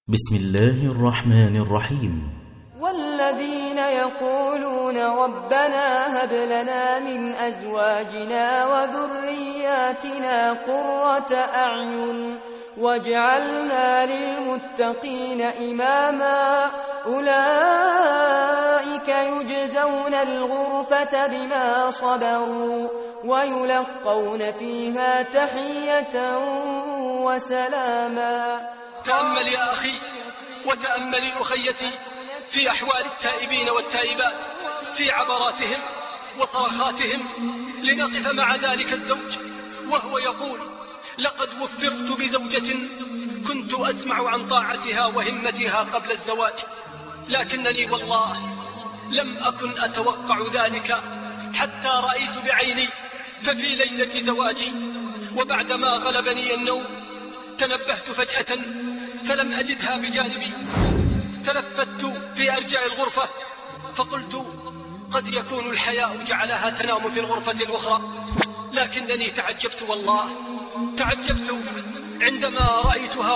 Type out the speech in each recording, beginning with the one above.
بسم الله الرحمن الرحيم. والذين يقولون ربنا هب لنا من أزواجنا وذرياتنا قرة أعين واجعلنا للمتقين إماما أولئك يجزون الغرفة بما صبروا ويلقون فيها تحية وسلاما. تأمل يا أخي وتأملي أخيتي في أحوال التائبين والتائبات، في عبراتهم وصرخاتهم، لنقف مع ذلك الزوج وهو يقول: لقد وفقت بزوجة كنت أسمع عن طاعتها وهمتها قبل الزواج، لكنني والله لم أكن أتوقع ذلك حتى رأيت بعيني. ففي ليلة زواجي وبعدما غلبني النوم تنبهت فجأة فلم أجدها بجانبي. تلفت في أرجاء الغرفة فقلت: قد يكون الحياء جعلها تنام في الغرفة الأخرى. لكنني تعجبت، والله تعجبت عندما رأيتها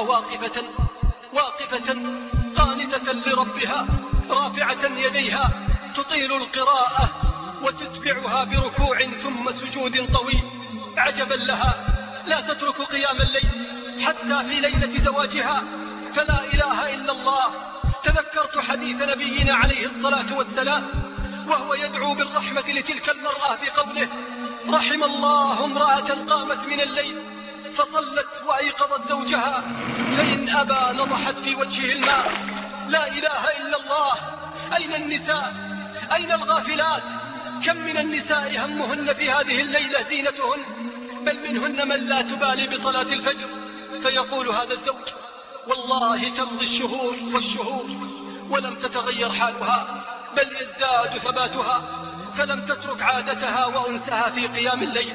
واقفة قانتة لربها، رافعة يديها تطيل القراءة وتتبعها بركوع ثم سجود طويل. عجبا لها، لا تترك قيام الليل حتى في ليلة زواجها. فلا إله إلا الله، تذكرت حديث نبينا عليه الصلاة والسلام وهو يدعو بالرحمة لتلك المرأة بقوله: رحم الله امرأة قامت من الليل فصلت وأيقظت زوجها فإن أبى نضحت في وجهه الماء. لا إله إلا الله. أين النساء؟ أين الغافلات؟ كم من النساء همهن في هذه الليلة زينتهن، بل منهن من لا تبالي بصلاة الفجر. فيقول هذا الزوج: والله تمضي الشهور والشهور ولم تتغير حالها، بل يزداد ثباتها، فلم تترك عادتها وأنسها في قيام الليل.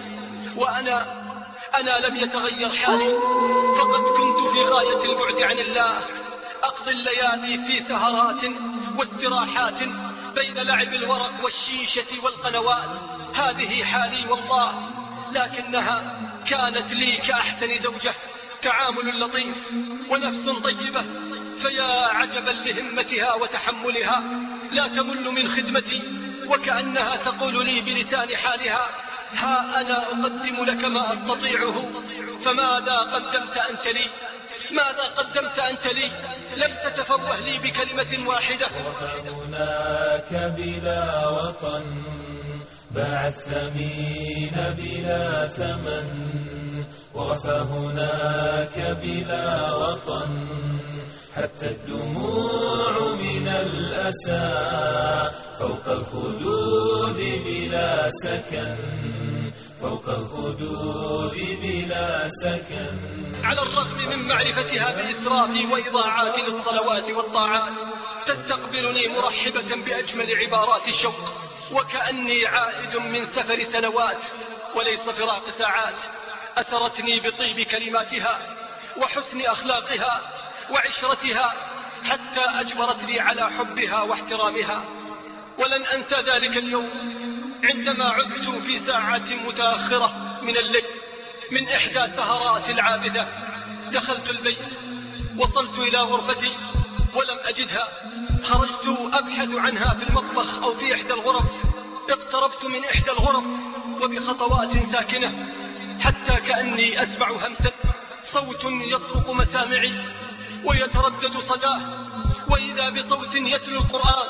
وأنا لم يتغير حالي، فقد كنت في غاية البعد عن الله، أقضي الليالي في سهرات واستراحات بين لعب الورق والشيشة والقنوات. هذه حالي والله، لكنها كانت لي كأحسن زوجة، تعامل لطيف ونفس طيبة. فيا عجبا لهمتها وتحملها، لا تمل من خدمتي، وكأنها تقول لي بلسان حالها: ها أنا أقدم لك ما أستطيعه، فماذا قدمت أنت لي؟ ماذا قدمت أنت لي؟ لم تتفوه لي بكلمة واحدة. هناك بلا وطن باع الثمين بلا ثمن، وغفى هناك بلا وطن حتى الدموع من الأسى فوق الخدود بلا سكن، فوق الخدود بلا سكن. على الرغم من معرفتها بالإسراف وإضاعات للصلوات والطاعات، تستقبلني مرحبة بأجمل عبارات الشوق، وكأني عائد من سفر سنوات وليس فراق ساعات. أسرتني بطيب كلماتها وحسن أخلاقها وعشرتها، حتى أجبرتني على حبها واحترامها. ولن أنسى ذلك اليوم عندما عدت في ساعات متأخرة من الليل من إحدى سهرات العابثة. دخلت البيت، وصلت إلى غرفتي ولم أجدها. خرجت أبحث عنها في المطبخ أو في إحدى الغرف. اقتربت من إحدى الغرف وبخطوات ساكنة، حتى كأني أسمع همسا، صوت يطرق مسامعي ويتردد صداه، وإذا بصوت يتلو القرآن،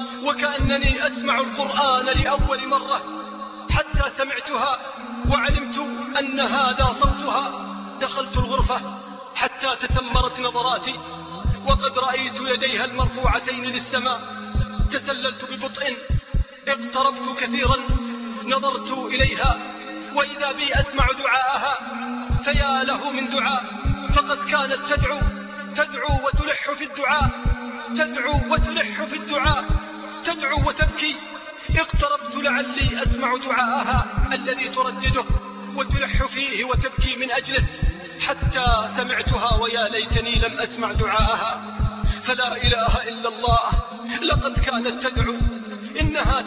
وكأنني أسمع القرآن لأول مرة. حتى سمعتها وعلمت أن هذا صوتها. دخلت الغرفة حتى تسمرت نظراتي، وقد رأيت يديها المرفوعتين للسماء. تسللت ببطء، اقتربت كثيرا، نظرت إليها، وإذا بي أسمع دعاءها. فيا له من دعاء، فقد كانت تدعو وتلح في الدعاء، تدعو وتلح في الدعاء، تدعو وتبكي. اقتربت لعلي أسمع دعاءها الذي تردده وتلح فيه وتبكي من أجله، حتى سمعتها ويا ليتني لم أسمع دعاءها. فلا إله إلا الله، لقد كانت تدعو، إنها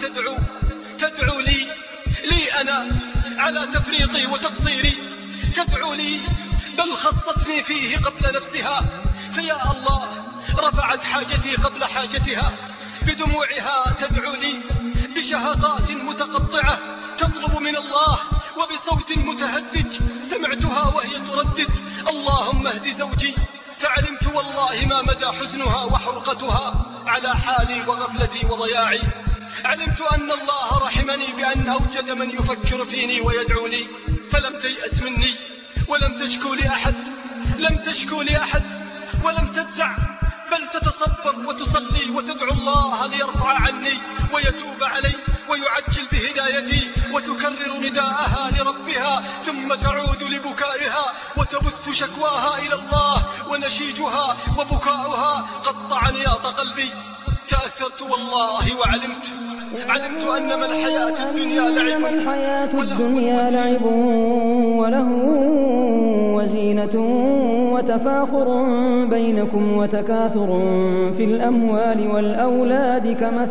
تدعو لي أنا على تفريطي وتقصيري، تدعو لي بل خصتني فيه قبل نفسها. فيا الله وضعت حاجتي قبل حاجتها، بدموعها تدعو لي، بشهقات متقطعة تطلب من الله، وبصوت متهدج سمعتها وهي تردد: اللهم اهد زوجي. فعلمت والله ما مدى حزنها وحرقتها على حالي وغفلتي وضياعي. علمت أن الله رحمني بأن أوجد من يفكر فيني ويدعو لي، فلم تيأس مني ولم تشكو لأحد، لم تشكو لأحد ولم تجزع، بل تتصبر وتصلي وتدعو الله ليرفع عني ويتوب علي ويعجل بهدايتي، وتكرر نداءها لربها، ثم تعود لبكائها وتبث شكواها إلى الله، ونشيجها وبكاؤها قطع نياط قلبي. تأثرت والله وعلمت أنما الحياة الدنيا لعب وله وزينة وتفاخر بينكم وتكاثر في الأموال والأولاد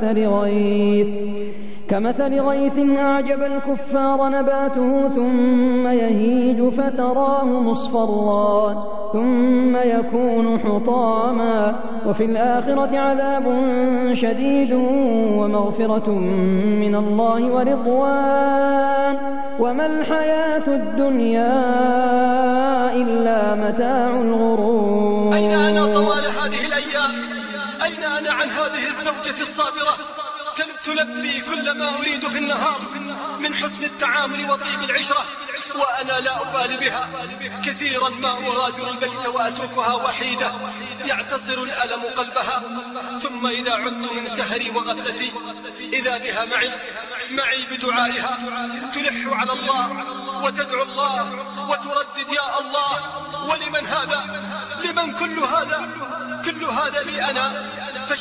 كمثل غيث أعجب الكفار نباته ثم يهيج فتراه مصفرا ثم يكون حطاما، وفي الآخرة عذاب شديد ومغفرة من الله ورضوان، وما الحياة الدنيا إلا متاع الغرور. أين أنا طوال هذه الأيام؟ أين أنا عن هذه الزوجة الصابرة؟ تلبي كل ما أريد في النهار من حسن التعامل وطيب العشرة، وأنا لا أبالي بها. كثيرا ما أغادر البيت وأتركها وحيدة يعتصر الألم قلبها، ثم إذا عدت من سهري وغفلتي إذا بها معي بدعائها تلح على الله وتدعو الله وتردد: يا الله، ولمن هذا؟ لمن كل هذا لي أنا؟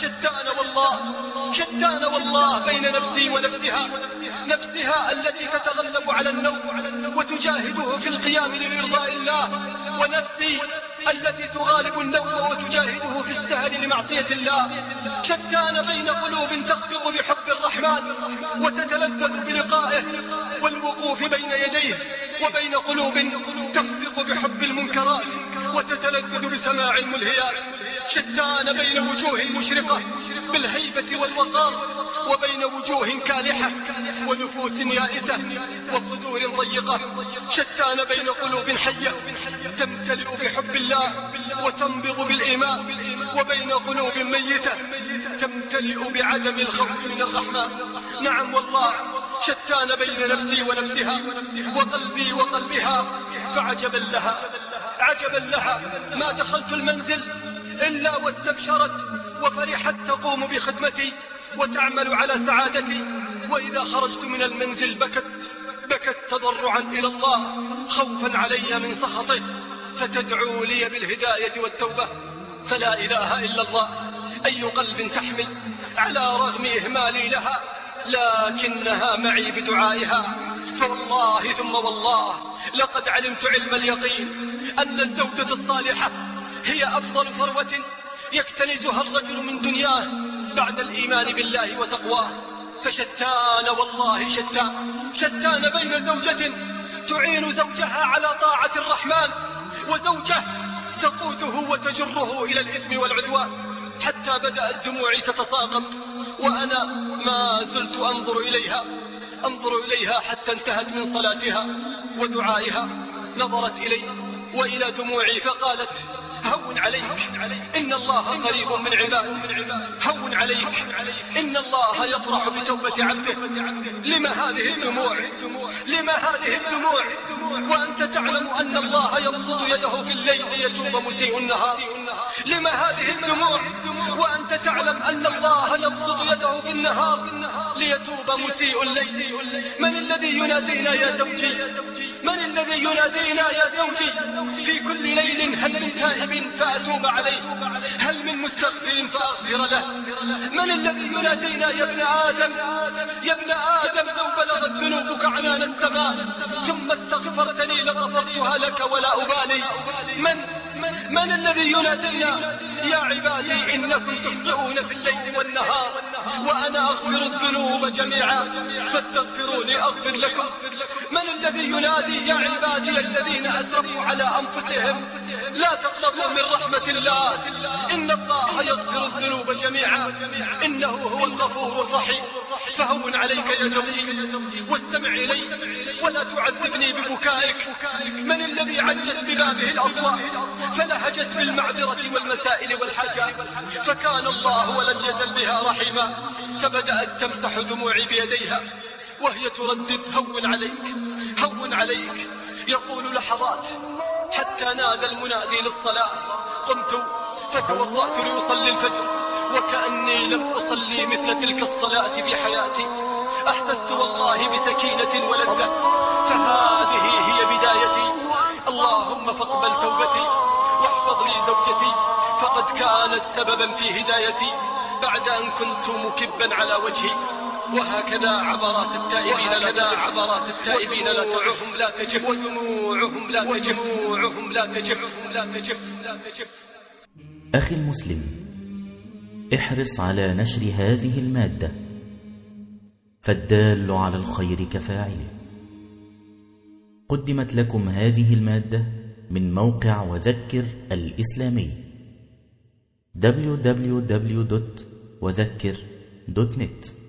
فشتان والله بين نفسي ونفسها، نفسها التي تتغلب على النوم وتجاهده في القيام لإرضاء الله، ونفسي التي تغالب النوم وتجاهده في السهر لمعصية الله. شتان بين قلوب تخفق بحب الرحمن وتتلذذ بلقائه والوقوف بين يديه، وبين قلوب تخفق بحب المنكرات وتتلذذ بسماع الملهيات. شتان بين وجوه مشرقة بالهيبة والوقار وبين وجوه كالحة ونفوس يائسة وصدور ضيقة. شتان بين قلوب حية تمتلئ بحب الله وتنبض بالإيمان، وبين قلوب ميتة تمتلئ بعدم الخوف من الرحمن. نعم والله، شتان بين نفسي ونفسها وقلبي وقلبها. فعجبا لها ما دخلت المنزل إلا واستبشرت وفرحت تقوم بخدمتي وتعمل على سعادتي، وإذا خرجت من المنزل بكت تضرعا إلى الله خوفا علي من سخطه، فتدعو لي بالهداية والتوبة. فلا إله إلا الله، أي قلب تحمل على رغم إهمالي لها، لكنها معي بدعائها. فوالله ثم والله لقد علمت علم اليقين أن الزوجة الصالحة هي أفضل ثروة يكتنزها الرجل من دنياه بعد الإيمان بالله وتقواه. فشتان والله شتان بين زوجة تعين زوجها على طاعة الرحمن، وزوجة تقوده وتجره إلى الإثم والعدوان، حتى بدأت دموعي تتساقط وأنا ما زلت أنظر إليها حتى انتهت من صلاتها ودعائها. نظرت إلي وإلى دموعي فقالت: هون عليك، إن الله قريب من عباده. هون عليك، إن الله يفرح بتوبة عبده. لما هذه الدموع وأنت تعلم أن الله يبسط يده في الليل ليتوب مسيء النهار؟ لما هذه الدموع وأنت تعلم أن الله يبسط يده في النهار ليتوب مسيء الليل؟ من الذي ينادينا يا زوجي؟ من الذي ينادينا يا زوجي في كل ليل؟ هل من تائب فأتوب عليه؟ هل من مستغفر فأغفر له؟ من الذي ينادينا يا ابن آدم؟ يا ابن آدم، لو بلغت ذنوبك عنان السماء ثم استغفرتني لغفرتها لك ولا أبالي. من الذي ينادينا يا عبادي إنكم تخطئون في الليل والنهار وأنا أغفر الذنوب جميعا فاستغفروني أغفر لكم؟ من الذي ينادي يا عبادي الذين أسرفوا على أنفسهم لا تقنطوا من رحمة الله، إن الله يغفر الذنوب جميعا، إنه هو الغفور الرحيم. فهون عليك يا زوجي واستمع إلي ولا تعذبني ببكائك. من الذي عجت ببابه الأصوات فلهجت بالمعذرة والمسائل والحاجات، فكان الله ولم يزل بها رحيما، فبدأت تمسح دموعي بيديها وهي تردد هون عليك هون عليك. يقول لحظات حتى نادى المنادي للصلاة، قمت فتوضأت لأصلي الفجر وكأني لم أصلي مثل تلك الصلاة في حياتي. أحسست والله بسكينة ولذة، فهذه هي بدايتي. اللهم فاقبل توبتي واحفظ لي زوجتي، فقد كانت سببا في هدايتي بعد أن كنت مكبا على وجهي. وهكذا عبرات التائبين لا تجف لا تجف ودموعهم لا تجف. أخي المسلم، احرص على نشر هذه المادة، فالدال على الخير كفاعله. قدمت لكم هذه المادة من موقع وذكر الإسلامي www.وذكر.net.